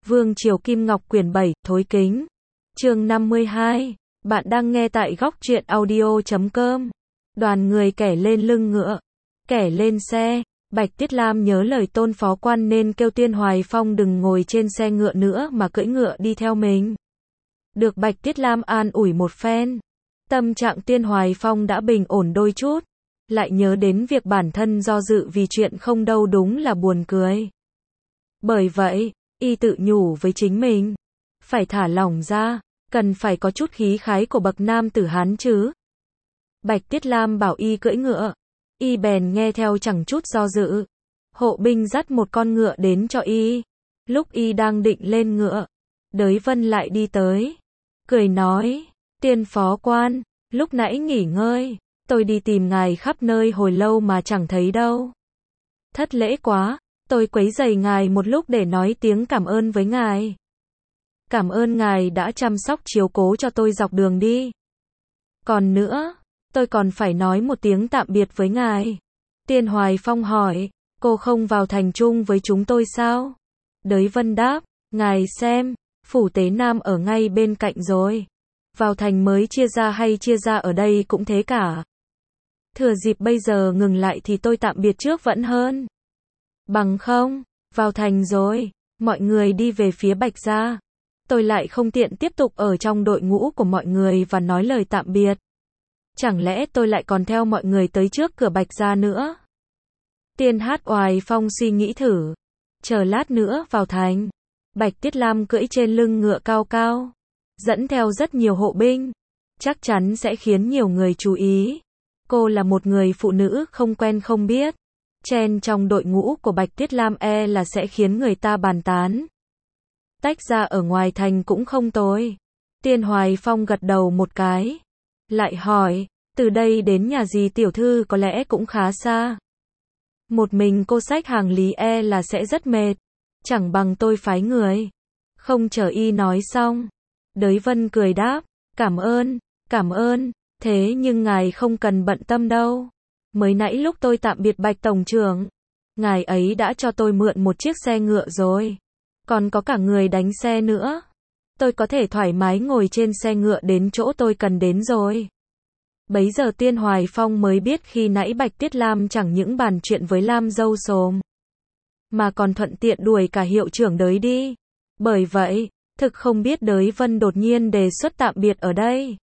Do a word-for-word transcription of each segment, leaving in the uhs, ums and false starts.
Vương Triều Kim Ngọc quyển bảy, Thối Kính. Chương năm mươi hai. Bạn đang nghe tại góc truyện audio chấm com. Đoàn người kẻ lên lưng ngựa, kẻ lên xe. Bạch Tiết Lam nhớ lời Tôn phó quan nên kêu Tiên Hoài Phong đừng ngồi trên xe ngựa nữa mà cưỡi ngựa đi theo mình. Được Bạch Tiết Lam an ủi một phen, tâm trạng Tiên Hoài Phong đã bình ổn đôi chút, lại nhớ đến việc bản thân do dự vì chuyện không đâu đúng là buồn cười. Bởi vậy, y tự nhủ với chính mình, phải thả lỏng ra, cần phải có chút khí khái của bậc nam tử Hán chứ. Bạch Tiết Lam bảo y cưỡi ngựa, y bèn nghe theo chẳng chút do dự. Hộ binh dắt một con ngựa đến cho y. Lúc y đang định lên ngựa, Đới Vân lại đi tới, cười nói, Tiên phó quan, lúc nãy nghỉ ngơi, tôi đi tìm ngài khắp nơi hồi lâu mà chẳng thấy đâu. Thất lễ quá, tôi quấy rầy ngài một lúc để nói tiếng cảm ơn với ngài. Cảm ơn ngài đã chăm sóc chiếu cố cho tôi dọc đường đi. Còn nữa, tôi còn phải nói một tiếng tạm biệt với ngài. Tiên Hoài Phong hỏi, cô không vào thành chung với chúng tôi sao? Đới Vân đáp, ngài xem, phủ Tế Nam ở ngay bên cạnh rồi. Vào thành mới chia ra hay chia ra ở đây cũng thế cả. Thừa dịp bây giờ ngừng lại thì tôi tạm biệt trước vẫn hơn. Bằng không, vào thành rồi, mọi người đi về phía Bạch Gia. Tôi lại không tiện tiếp tục ở trong đội ngũ của mọi người và nói lời tạm biệt. Chẳng lẽ tôi lại còn theo mọi người tới trước cửa Bạch Gia nữa? Tiên Hát Oài Phong suy nghĩ thử. Chờ lát nữa vào thành. Bạch Tiết Lam cưỡi trên lưng ngựa cao cao, dẫn theo rất nhiều hộ binh. Chắc chắn sẽ khiến nhiều người chú ý. Cô là một người phụ nữ không quen không biết. Chen trong đội ngũ của Bạch Tiết Lam e là sẽ khiến người ta bàn tán. Tách ra ở ngoài thành cũng không tồi. Tiên Hoài Phong gật đầu một cái. Lại hỏi, từ đây đến nhà dì tiểu thư có lẽ cũng khá xa. Một mình cô xách hàng lý e là sẽ rất mệt. Chẳng bằng tôi phái người. Không chờ y nói xong, Đới Vân cười đáp, cảm ơn, cảm ơn, thế nhưng ngài không cần bận tâm đâu. Mới nãy lúc tôi tạm biệt Bạch Tổng trưởng, ngài ấy đã cho tôi mượn một chiếc xe ngựa rồi. Còn có cả người đánh xe nữa. Tôi có thể thoải mái ngồi trên xe ngựa đến chỗ tôi cần đến rồi. Bấy giờ Tiên Hoài Phong mới biết khi nãy Bạch Tiết Lam chẳng những bàn chuyện với Lam Dâu Xồm, mà còn thuận tiện đuổi cả hiệu trưởng Đới đi. Bởi vậy, thực không biết Đới Vân đột nhiên đề xuất tạm biệt ở đây.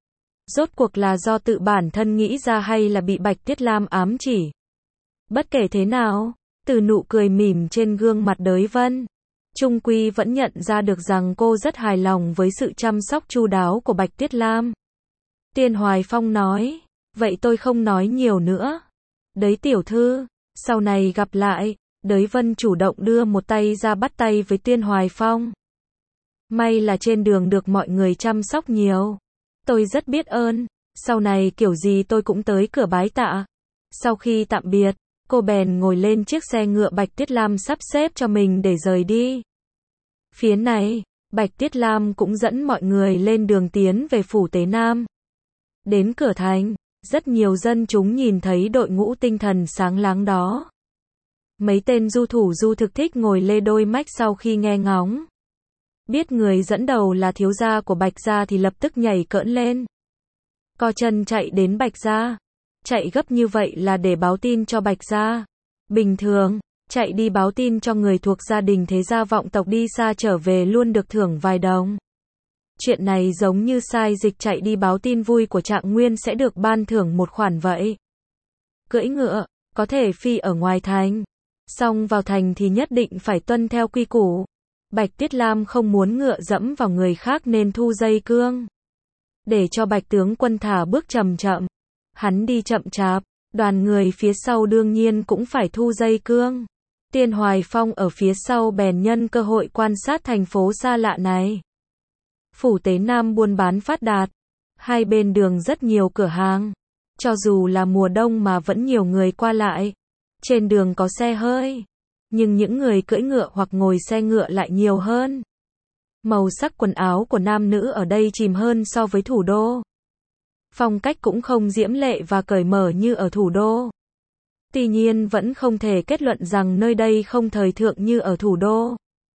Rốt cuộc là do tự bản thân nghĩ ra hay là bị Bạch Tiết Lam ám chỉ. Bất kể thế nào, từ nụ cười mỉm trên gương mặt Đới Vân, chung quy vẫn nhận ra được rằng cô rất hài lòng với sự chăm sóc chu đáo của Bạch Tiết Lam. Tiên Hoài Phong nói, vậy tôi không nói nhiều nữa. Đấy tiểu thư, sau này gặp lại. Đới Vân chủ động đưa một tay ra bắt tay với Tiên Hoài Phong. May là trên đường được mọi người chăm sóc nhiều. Tôi rất biết ơn, sau này kiểu gì tôi cũng tới cửa bái tạ. Sau khi tạm biệt, cô bèn ngồi lên chiếc xe ngựa Bạch Tiết Lam sắp xếp cho mình để rời đi. Phía này, Bạch Tiết Lam cũng dẫn mọi người lên đường tiến về phủ Tế Nam. Đến cửa thành, rất nhiều dân chúng nhìn thấy đội ngũ tinh thần sáng láng đó. Mấy tên du thủ du thực thích ngồi lê đôi mách sau khi nghe ngóng. Biết người dẫn đầu là thiếu gia của Bạch Gia thì lập tức nhảy cỡn lên. Co chân chạy đến Bạch Gia. Chạy gấp như vậy là để báo tin cho Bạch Gia. Bình thường, chạy đi báo tin cho người thuộc gia đình thế gia vọng tộc đi xa trở về luôn được thưởng vài đồng. Chuyện này giống như sai dịch chạy đi báo tin vui của Trạng Nguyên sẽ được ban thưởng một khoản vậy. Cưỡi ngựa, có thể phi ở ngoài thành. Xong vào thành thì nhất định phải tuân theo quy củ. Bạch Tiết Lam không muốn ngựa dẫm vào người khác nên thu dây cương. Để cho Bạch tướng quân thả bước chậm chậm. Hắn đi chậm chạp, đoàn người phía sau đương nhiên cũng phải thu dây cương. Tiên Hoài Phong ở phía sau bèn nhân cơ hội quan sát thành phố xa lạ này. Phủ Tế Nam buôn bán phát đạt. Hai bên đường rất nhiều cửa hàng. Cho dù là mùa đông mà vẫn nhiều người qua lại. Trên đường có xe hơi, nhưng những người cưỡi ngựa hoặc ngồi xe ngựa lại nhiều hơn. Màu sắc quần áo của nam nữ ở đây chìm hơn so với thủ đô. Phong cách cũng không diễm lệ và cởi mở như ở thủ đô. Tuy nhiên vẫn không thể kết luận rằng nơi đây không thời thượng như ở thủ đô.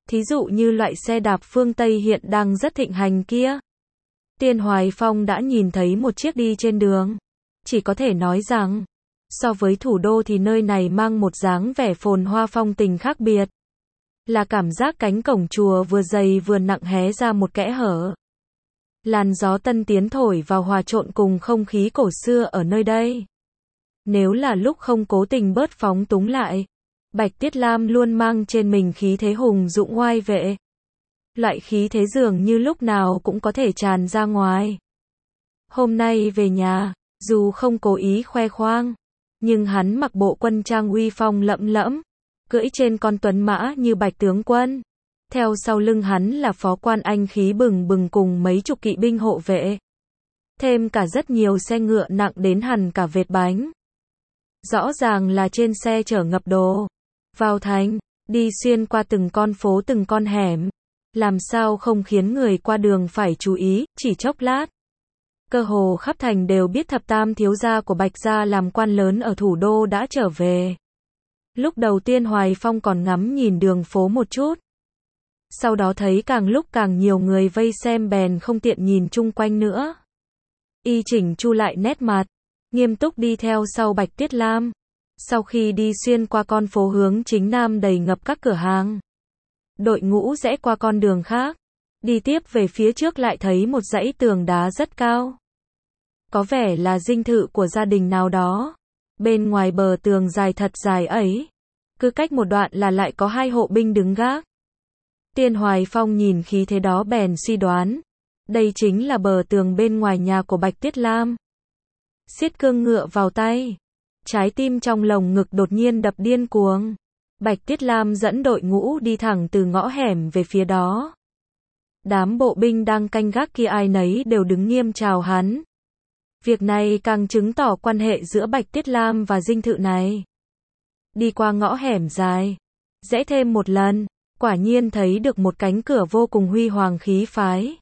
Thí dụ như loại xe đạp phương Tây hiện đang rất thịnh hành kia. Tiên Hoài Phong đã nhìn thấy một chiếc đi trên đường. Chỉ có thể nói rằng, so với thủ đô thì nơi này mang một dáng vẻ phồn hoa phong tình khác biệt. Là cảm giác cánh cổng chùa vừa dày vừa nặng hé ra một kẽ hở. Làn gió tân tiến thổi vào hòa trộn cùng không khí cổ xưa ở nơi đây. Nếu là lúc không cố tình bớt phóng túng lại, Bạch Tiết Lam luôn mang trên mình khí thế hùng dũng oai vệ. Loại khí thế dường như lúc nào cũng có thể tràn ra ngoài. Hôm nay về nhà, dù không cố ý khoe khoang, nhưng hắn mặc bộ quân trang uy phong lẫm lẫm, cưỡi trên con tuấn mã như Bạch tướng quân. Theo sau lưng hắn là phó quan anh khí bừng bừng cùng mấy chục kỵ binh hộ vệ. Thêm cả rất nhiều xe ngựa nặng đến hẳn cả vệt bánh. Rõ ràng là trên xe chở ngập đồ. Vào thành, đi xuyên qua từng con phố từng con hẻm. Làm sao không khiến người qua đường phải chú ý, chỉ chốc lát. Cơ hồ khắp thành đều biết thập tam thiếu gia của Bạch gia làm quan lớn ở thủ đô đã trở về. Lúc đầu Tiên Hoài Phong còn ngắm nhìn đường phố một chút. Sau đó thấy càng lúc càng nhiều người vây xem bèn không tiện nhìn chung quanh nữa. Y chỉnh chu lại nét mặt, nghiêm túc đi theo sau Bạch Tiết Lam. Sau khi đi xuyên qua con phố hướng chính nam đầy ngập các cửa hàng, đội ngũ rẽ qua con đường khác, đi tiếp về phía trước lại thấy một dãy tường đá rất cao. Có vẻ là dinh thự của gia đình nào đó. Bên ngoài bờ tường dài thật dài ấy, cứ cách một đoạn là lại có hai hộ binh đứng gác. Tiên Hoài Phong nhìn khí thế đó bèn suy đoán, đây chính là bờ tường bên ngoài nhà của Bạch Tiết Lam. Siết cương ngựa vào tay, trái tim trong lồng ngực đột nhiên đập điên cuồng. Bạch Tiết Lam dẫn đội ngũ đi thẳng từ ngõ hẻm về phía đó. Đám bộ binh đang canh gác kia ai nấy đều đứng nghiêm chào hắn. Việc này càng chứng tỏ quan hệ giữa Bạch Tiết Lam và dinh thự này. Đi qua ngõ hẻm dài, rẽ thêm một lần, quả nhiên thấy được một cánh cửa vô cùng huy hoàng khí phái.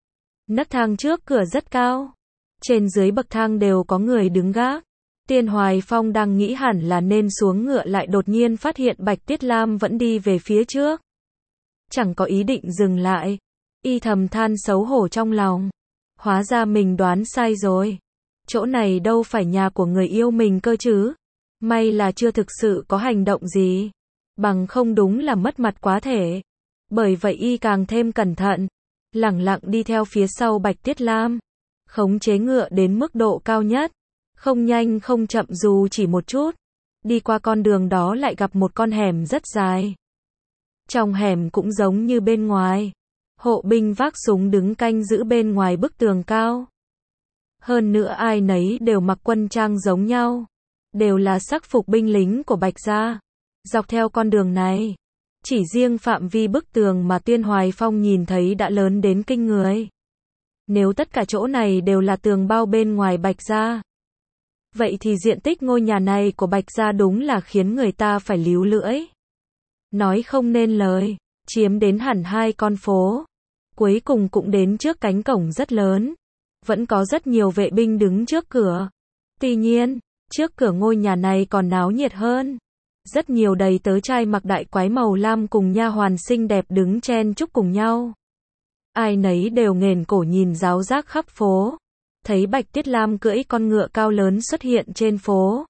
Nấc thang trước cửa rất cao, trên dưới bậc thang đều có người đứng gác. Tiên Hoài Phong đang nghĩ hẳn là nên xuống ngựa lại đột nhiên phát hiện Bạch Tiết Lam vẫn đi về phía trước. Chẳng có ý định dừng lại, y thầm than xấu hổ trong lòng. Hóa ra mình đoán sai rồi. Chỗ này đâu phải nhà của người yêu mình cơ chứ. May là chưa thực sự có hành động gì. Bằng không đúng là mất mặt quá thể. Bởi vậy y càng thêm cẩn thận, lẳng lặng đi theo phía sau Bạch Tiết Lam. Khống chế ngựa đến mức độ cao nhất. Không nhanh không chậm dù chỉ một chút. Đi qua con đường đó lại gặp một con hẻm rất dài. Trong hẻm cũng giống như bên ngoài. Hộ binh vác súng đứng canh giữ bên ngoài bức tường cao. Hơn nữa ai nấy đều mặc quân trang giống nhau. Đều là sắc phục binh lính của Bạch gia. Dọc theo con đường này, chỉ riêng phạm vi bức tường mà Tiên Hoài Phong nhìn thấy đã lớn đến kinh người. Nếu tất cả chỗ này đều là tường bao bên ngoài Bạch gia, vậy thì diện tích ngôi nhà này của Bạch gia đúng là khiến người ta phải líu lưỡi. Nói không nên lời, chiếm đến hẳn hai con phố. Cuối cùng cũng đến trước cánh cổng rất lớn. Vẫn có rất nhiều vệ binh đứng trước cửa. Tuy nhiên, trước cửa ngôi nhà này còn náo nhiệt hơn. Rất nhiều đầy tớ trai mặc đại quái màu lam cùng nha hoàn xinh đẹp đứng chen chúc cùng nhau. Ai nấy đều nghển cổ nhìn ráo rác khắp phố. Thấy Bạch Tiết Lam cưỡi con ngựa cao lớn xuất hiện trên phố.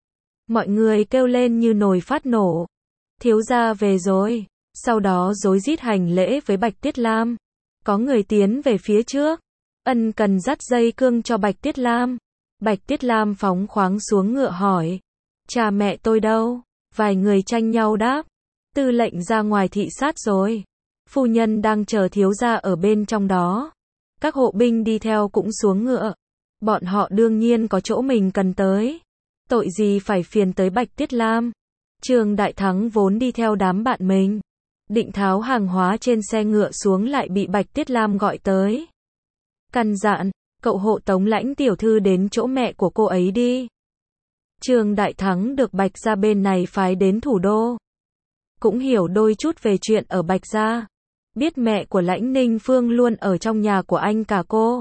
Mọi người kêu lên như nồi phát nổ. Thiếu gia về rồi. Sau đó rối rít hành lễ với Bạch Tiết Lam. Có người tiến về phía trước. Ân cần dắt dây cương cho Bạch Tiết Lam. Bạch Tiết Lam phóng khoáng xuống ngựa hỏi. Cha mẹ tôi đâu? Vài người tranh nhau đáp. Tư lệnh ra ngoài thị sát rồi. Phu nhân đang chờ thiếu gia ở bên trong đó. Các hộ binh đi theo cũng xuống ngựa. Bọn họ đương nhiên có chỗ mình cần tới. Tội gì phải phiền tới Bạch Tiết Lam. Trương Đại Thắng vốn đi theo đám bạn mình. Định tháo hàng hóa trên xe ngựa xuống lại bị Bạch Tiết Lam gọi tới. Căn dặn, cậu hộ tống Lãnh tiểu thư đến chỗ mẹ của cô ấy đi. Trương Đại Thắng được Bạch gia bên này phái đến thủ đô. Cũng hiểu đôi chút về chuyện ở Bạch gia. Biết mẹ của Lãnh Ninh Phương luôn ở trong nhà của anh cả cô.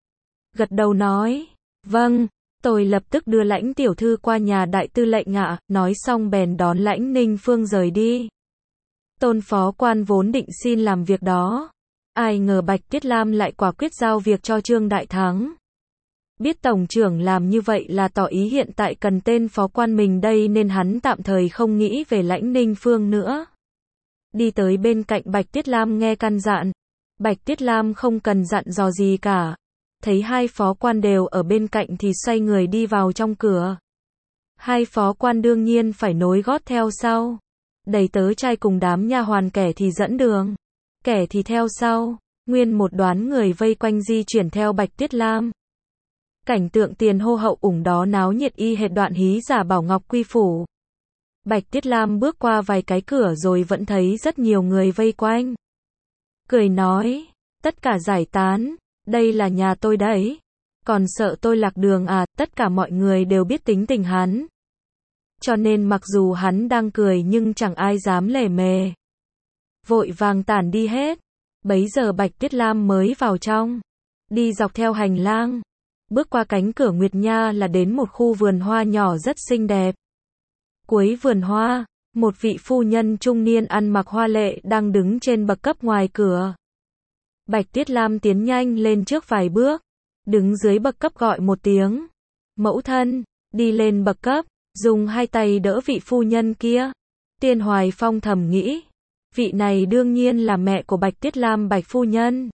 Gật đầu nói, vâng, tôi lập tức đưa Lãnh tiểu thư qua nhà đại tư lệnh ạ, nói xong bèn đón Lãnh Ninh Phương rời đi. Tôn phó quan vốn định xin làm việc đó. Ai ngờ Bạch Tiết Lam lại quả quyết giao việc cho Trương Đại Thắng. Biết tổng trưởng làm như vậy là tỏ ý hiện tại cần tên phó quan mình đây nên hắn tạm thời không nghĩ về Lãnh Ninh Phương nữa. Đi tới bên cạnh Bạch Tiết Lam nghe căn dặn. Bạch Tiết Lam không cần dặn dò gì cả. Thấy hai phó quan đều ở bên cạnh thì xoay người đi vào trong cửa. Hai phó quan đương nhiên phải nối gót theo sau. Đầy tớ trai cùng đám nha hoàn kẻ thì dẫn đường, kẻ thì theo sau. Nguyên một đoán người vây quanh di chuyển theo Bạch Tiết Lam. Cảnh tượng tiền hô hậu ủng đó náo nhiệt y hệt đoạn hí giả Bảo Ngọc Quy Phủ. Bạch Tiết Lam bước qua vài cái cửa rồi vẫn thấy rất nhiều người vây quanh. Cười nói, tất cả giải tán, đây là nhà tôi đấy. Còn sợ tôi lạc đường à, tất cả mọi người đều biết tính tình hắn. Cho nên mặc dù hắn đang cười nhưng chẳng ai dám lề mề. Vội vàng tản đi hết. Bấy giờ Bạch Tiết Lam mới vào trong. Đi dọc theo hành lang. Bước qua cánh cửa Nguyệt Nha là đến một khu vườn hoa nhỏ rất xinh đẹp. Cuối vườn hoa, một vị phu nhân trung niên ăn mặc hoa lệ đang đứng trên bậc cấp ngoài cửa. Bạch Tiết Lam tiến nhanh lên trước vài bước. Đứng dưới bậc cấp gọi một tiếng. Mẫu thân, đi lên bậc cấp, dùng hai tay đỡ vị phu nhân kia. Tiên Hoài Phong thầm nghĩ. Vị này đương nhiên là mẹ của Bạch Tiết Lam Bạch phu nhân.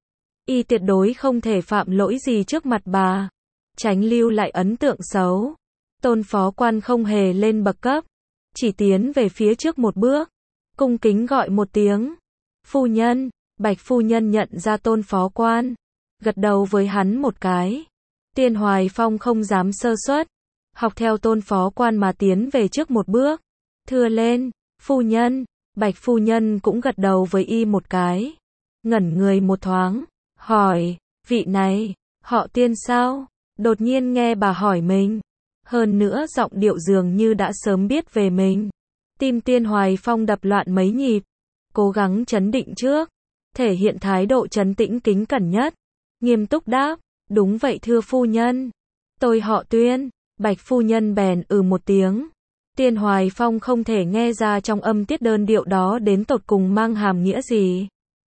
Y tuyệt đối không thể phạm lỗi gì trước mặt bà. Tránh lưu lại ấn tượng xấu. Tôn phó quan không hề lên bậc cấp. Chỉ tiến về phía trước một bước. Cung kính gọi một tiếng. Phu nhân, Bạch phu nhân nhận ra tôn phó quan. Gật đầu với hắn một cái. Tiên Hoài Phong không dám sơ suất. Học theo tôn phó quan mà tiến về trước một bước. Thưa lên, phu nhân. Bạch phu nhân cũng gật đầu với y một cái. Ngẩn người một thoáng. Hỏi, vị này, họ Tiên sao? Đột nhiên nghe bà hỏi mình. Hơn nữa giọng điệu dường như đã sớm biết về mình. Tim Tiên Hoài Phong đập loạn mấy nhịp. Cố gắng trấn định trước. Thể hiện thái độ trấn tĩnh kính cẩn nhất. Nghiêm túc đáp, đúng vậy thưa phu nhân. Tôi họ Tuyên. Bạch phu nhân bèn ừ một tiếng. Tiên Hoài Phong không thể nghe ra trong âm tiết đơn điệu đó đến tột cùng mang hàm nghĩa gì.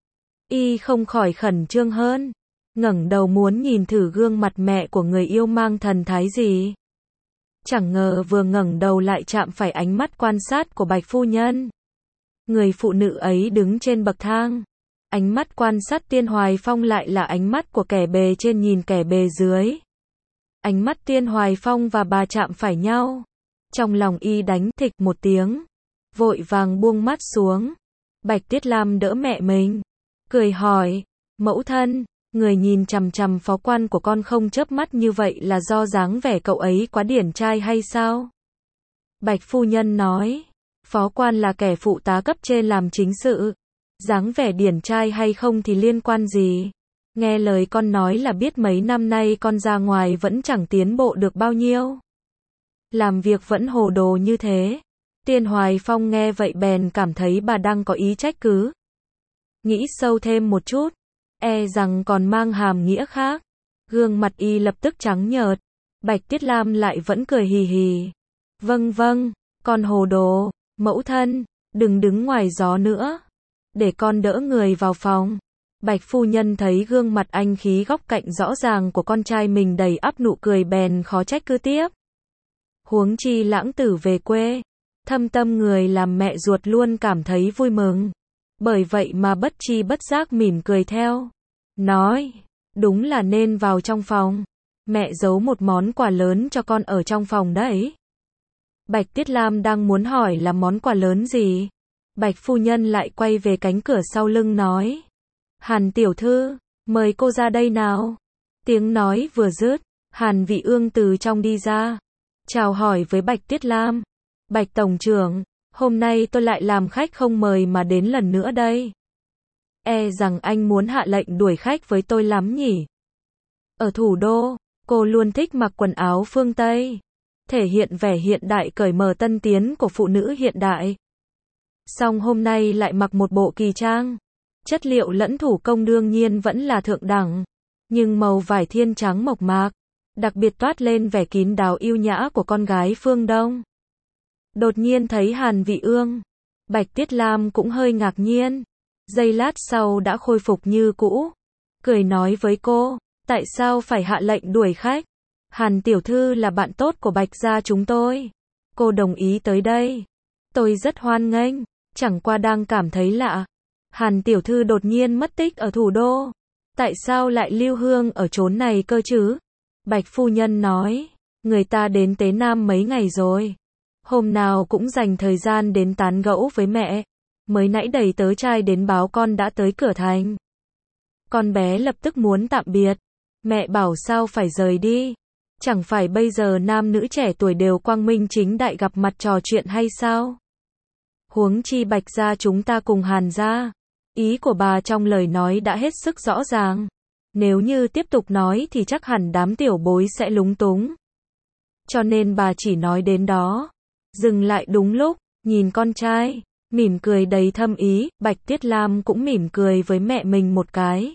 Y không khỏi khẩn trương hơn. Ngẩng đầu muốn nhìn thử gương mặt mẹ của người yêu mang thần thái gì. Chẳng ngờ vừa ngẩng đầu lại chạm phải ánh mắt quan sát của Bạch phu nhân. Người phụ nữ ấy đứng trên bậc thang. Ánh mắt quan sát Tiên Hoài Phong lại là ánh mắt của kẻ bề trên nhìn kẻ bề dưới. Ánh mắt Tiên Hoài Phong và bà chạm phải nhau. Trong lòng y đánh thịch một tiếng. Vội vàng buông mắt xuống. Bạch Tiết Lam đỡ mẹ mình. Cười hỏi, mẫu thân, người nhìn chằm chằm phó quan của con không chớp mắt như vậy là do dáng vẻ cậu ấy quá điển trai hay sao? Bạch phu nhân nói, phó quan là kẻ phụ tá cấp trên làm chính sự. Dáng vẻ điển trai hay không thì liên quan gì? Nghe lời con nói là biết mấy năm nay con ra ngoài vẫn chẳng tiến bộ được bao nhiêu. Làm việc vẫn hồ đồ như thế. Tiên Hoài Phong nghe vậy bèn cảm thấy bà đang có ý trách cứ. Nghĩ sâu thêm một chút, e rằng còn mang hàm nghĩa khác. Gương mặt y lập tức trắng nhợt. Bạch Tiết Lam lại vẫn cười hì hì. Vâng vâng, con hồ đồ, mẫu thân, đừng đứng ngoài gió nữa. Để con đỡ người vào phòng. Bạch phu nhân thấy gương mặt anh khí góc cạnh rõ ràng của con trai mình đầy ắp nụ cười bèn khó trách cứ tiếp. Huống chi lãng tử về quê. Thâm tâm người làm mẹ ruột luôn cảm thấy vui mừng. Bởi vậy mà bất chi bất giác mỉm cười theo. Nói, đúng là nên vào trong phòng. Mẹ giấu một món quà lớn cho con ở trong phòng đấy. Bạch Tiết Lam đang muốn hỏi là món quà lớn gì. Bạch phu nhân lại quay về cánh cửa sau lưng nói. Hàn tiểu thư, mời cô ra đây nào. Tiếng nói vừa dứt, Hàn Vị Ương từ trong đi ra. Chào hỏi với Bạch Tiết Lam. Bạch tổng trưởng, hôm nay tôi lại làm khách không mời mà đến lần nữa đây. E rằng anh muốn hạ lệnh đuổi khách với tôi lắm nhỉ. Ở thủ đô, cô luôn thích mặc quần áo phương Tây. Thể hiện vẻ hiện đại cởi mở tân tiến của phụ nữ hiện đại. Song hôm nay lại mặc một bộ kỳ trang. Chất liệu lẫn thủ công đương nhiên vẫn là thượng đẳng. Nhưng màu vải thiên trắng mộc mạc. Đặc biệt toát lên vẻ kín đáo yêu nhã của con gái phương Đông. Đột nhiên thấy Hàn Vị Ương. Bạch Tiết Lam cũng hơi ngạc nhiên. Giây lát sau đã khôi phục như cũ. Cười nói với cô, tại sao phải hạ lệnh đuổi khách? Hàn tiểu thư là bạn tốt của Bạch gia chúng tôi. Cô đồng ý tới đây. Tôi rất hoan nghênh, chẳng qua đang cảm thấy lạ. Hàn tiểu thư đột nhiên mất tích ở thủ đô. Tại sao lại lưu hương ở chốn này cơ chứ? Bạch phu nhân nói, người ta đến Tế Nam mấy ngày rồi. Hôm nào cũng dành thời gian đến tán gẫu với mẹ. Mới nãy đẩy tớ trai đến báo con đã tới cửa thành. Con bé lập tức muốn tạm biệt. Mẹ bảo sao phải rời đi. Chẳng phải bây giờ nam nữ trẻ tuổi đều quang minh chính đại gặp mặt trò chuyện hay sao? Huống chi Bạch gia chúng ta cùng Hàn gia. Ý của bà trong lời nói đã hết sức rõ ràng. Nếu như tiếp tục nói thì chắc hẳn đám tiểu bối sẽ lúng túng. Cho nên bà chỉ nói đến đó. Dừng lại đúng lúc, nhìn con trai, mỉm cười đầy thâm ý, Bạch Tiết Lam cũng mỉm cười với mẹ mình một cái.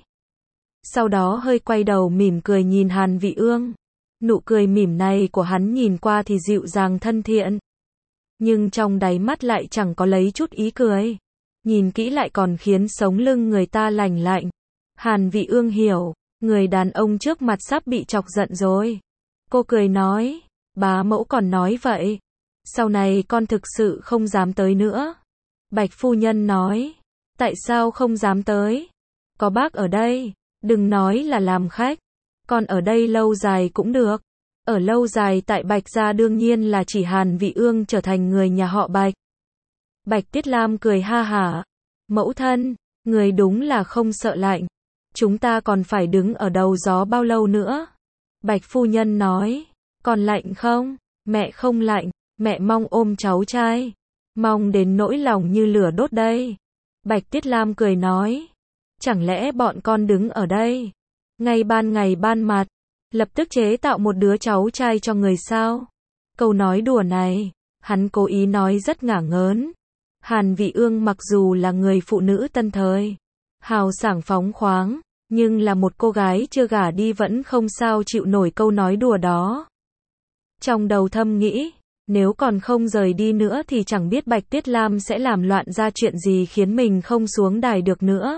Sau đó hơi quay đầu mỉm cười nhìn Hàn Vị Ương. Nụ cười mỉm này của hắn nhìn qua thì dịu dàng thân thiện. Nhưng trong đáy mắt lại chẳng có lấy chút ý cười. Nhìn kỹ lại còn khiến sống lưng người ta lành lạnh. Hàn Vị Ương hiểu, người đàn ông trước mặt sắp bị chọc giận rồi. Cô cười nói, bá mẫu còn nói vậy. Sau này con thực sự không dám tới nữa. Bạch phu nhân nói, tại sao không dám tới? Có bác ở đây, đừng nói là làm khách. Con ở đây lâu dài cũng được. Ở lâu dài tại Bạch gia đương nhiên là chỉ Hàn Vị Ương trở thành người nhà họ Bạch. Bạch Tiết Lam cười ha hả. Mẫu thân, người đúng là không sợ lạnh. Chúng ta còn phải đứng ở đầu gió bao lâu nữa? Bạch phu nhân nói, còn lạnh không? Mẹ không lạnh, mẹ mong ôm cháu trai. Mong đến nỗi lòng như lửa đốt đây. Bạch Tiết Lam cười nói, chẳng lẽ bọn con đứng ở đây, ngay ban ngày ban mặt, lập tức chế tạo một đứa cháu trai cho người sao? Câu nói đùa này, hắn cố ý nói rất ngả ngớn. Hàn Vị Ương mặc dù là người phụ nữ tân thời, hào sảng phóng khoáng, nhưng là một cô gái chưa gả đi vẫn không sao chịu nổi câu nói đùa đó. Trong đầu thầm nghĩ, nếu còn không rời đi nữa thì chẳng biết Bạch Tiết Lam sẽ làm loạn ra chuyện gì khiến mình không xuống đài được nữa.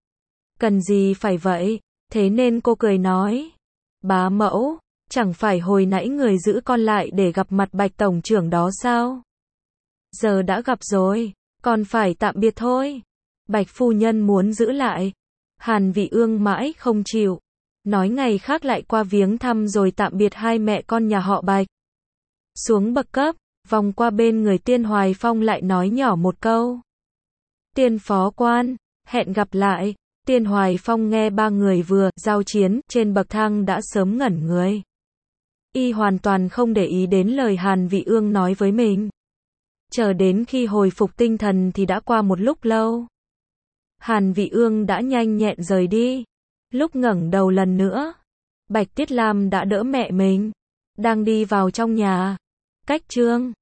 Cần gì phải vậy? Thế nên cô cười nói, bá mẫu, chẳng phải hồi nãy người giữ con lại để gặp mặt Bạch tổng trưởng đó sao? Giờ đã gặp rồi, còn phải tạm biệt thôi. Bạch phu nhân muốn giữ lại. Hàn Vị Ương mãi không chịu. Nói ngày khác lại qua viếng thăm rồi tạm biệt hai mẹ con nhà họ Bạch. Xuống bậc cấp, vòng qua bên người Tiên Hoài Phong lại nói nhỏ một câu. Tiên phó quan, hẹn gặp lại. Tiên Hoài Phong nghe ba người vừa giao chiến trên bậc thang đã sớm ngẩn người. Y hoàn toàn không để ý đến lời Hàn Vị Ương nói với mình. Chờ đến khi hồi phục tinh thần thì đã qua một lúc lâu. Hàn Vị Ương đã nhanh nhẹn rời đi. Lúc ngẩng đầu lần nữa, Bạch Tiết Lam đã đỡ mẹ mình, đang đi vào trong nhà. Cách Trương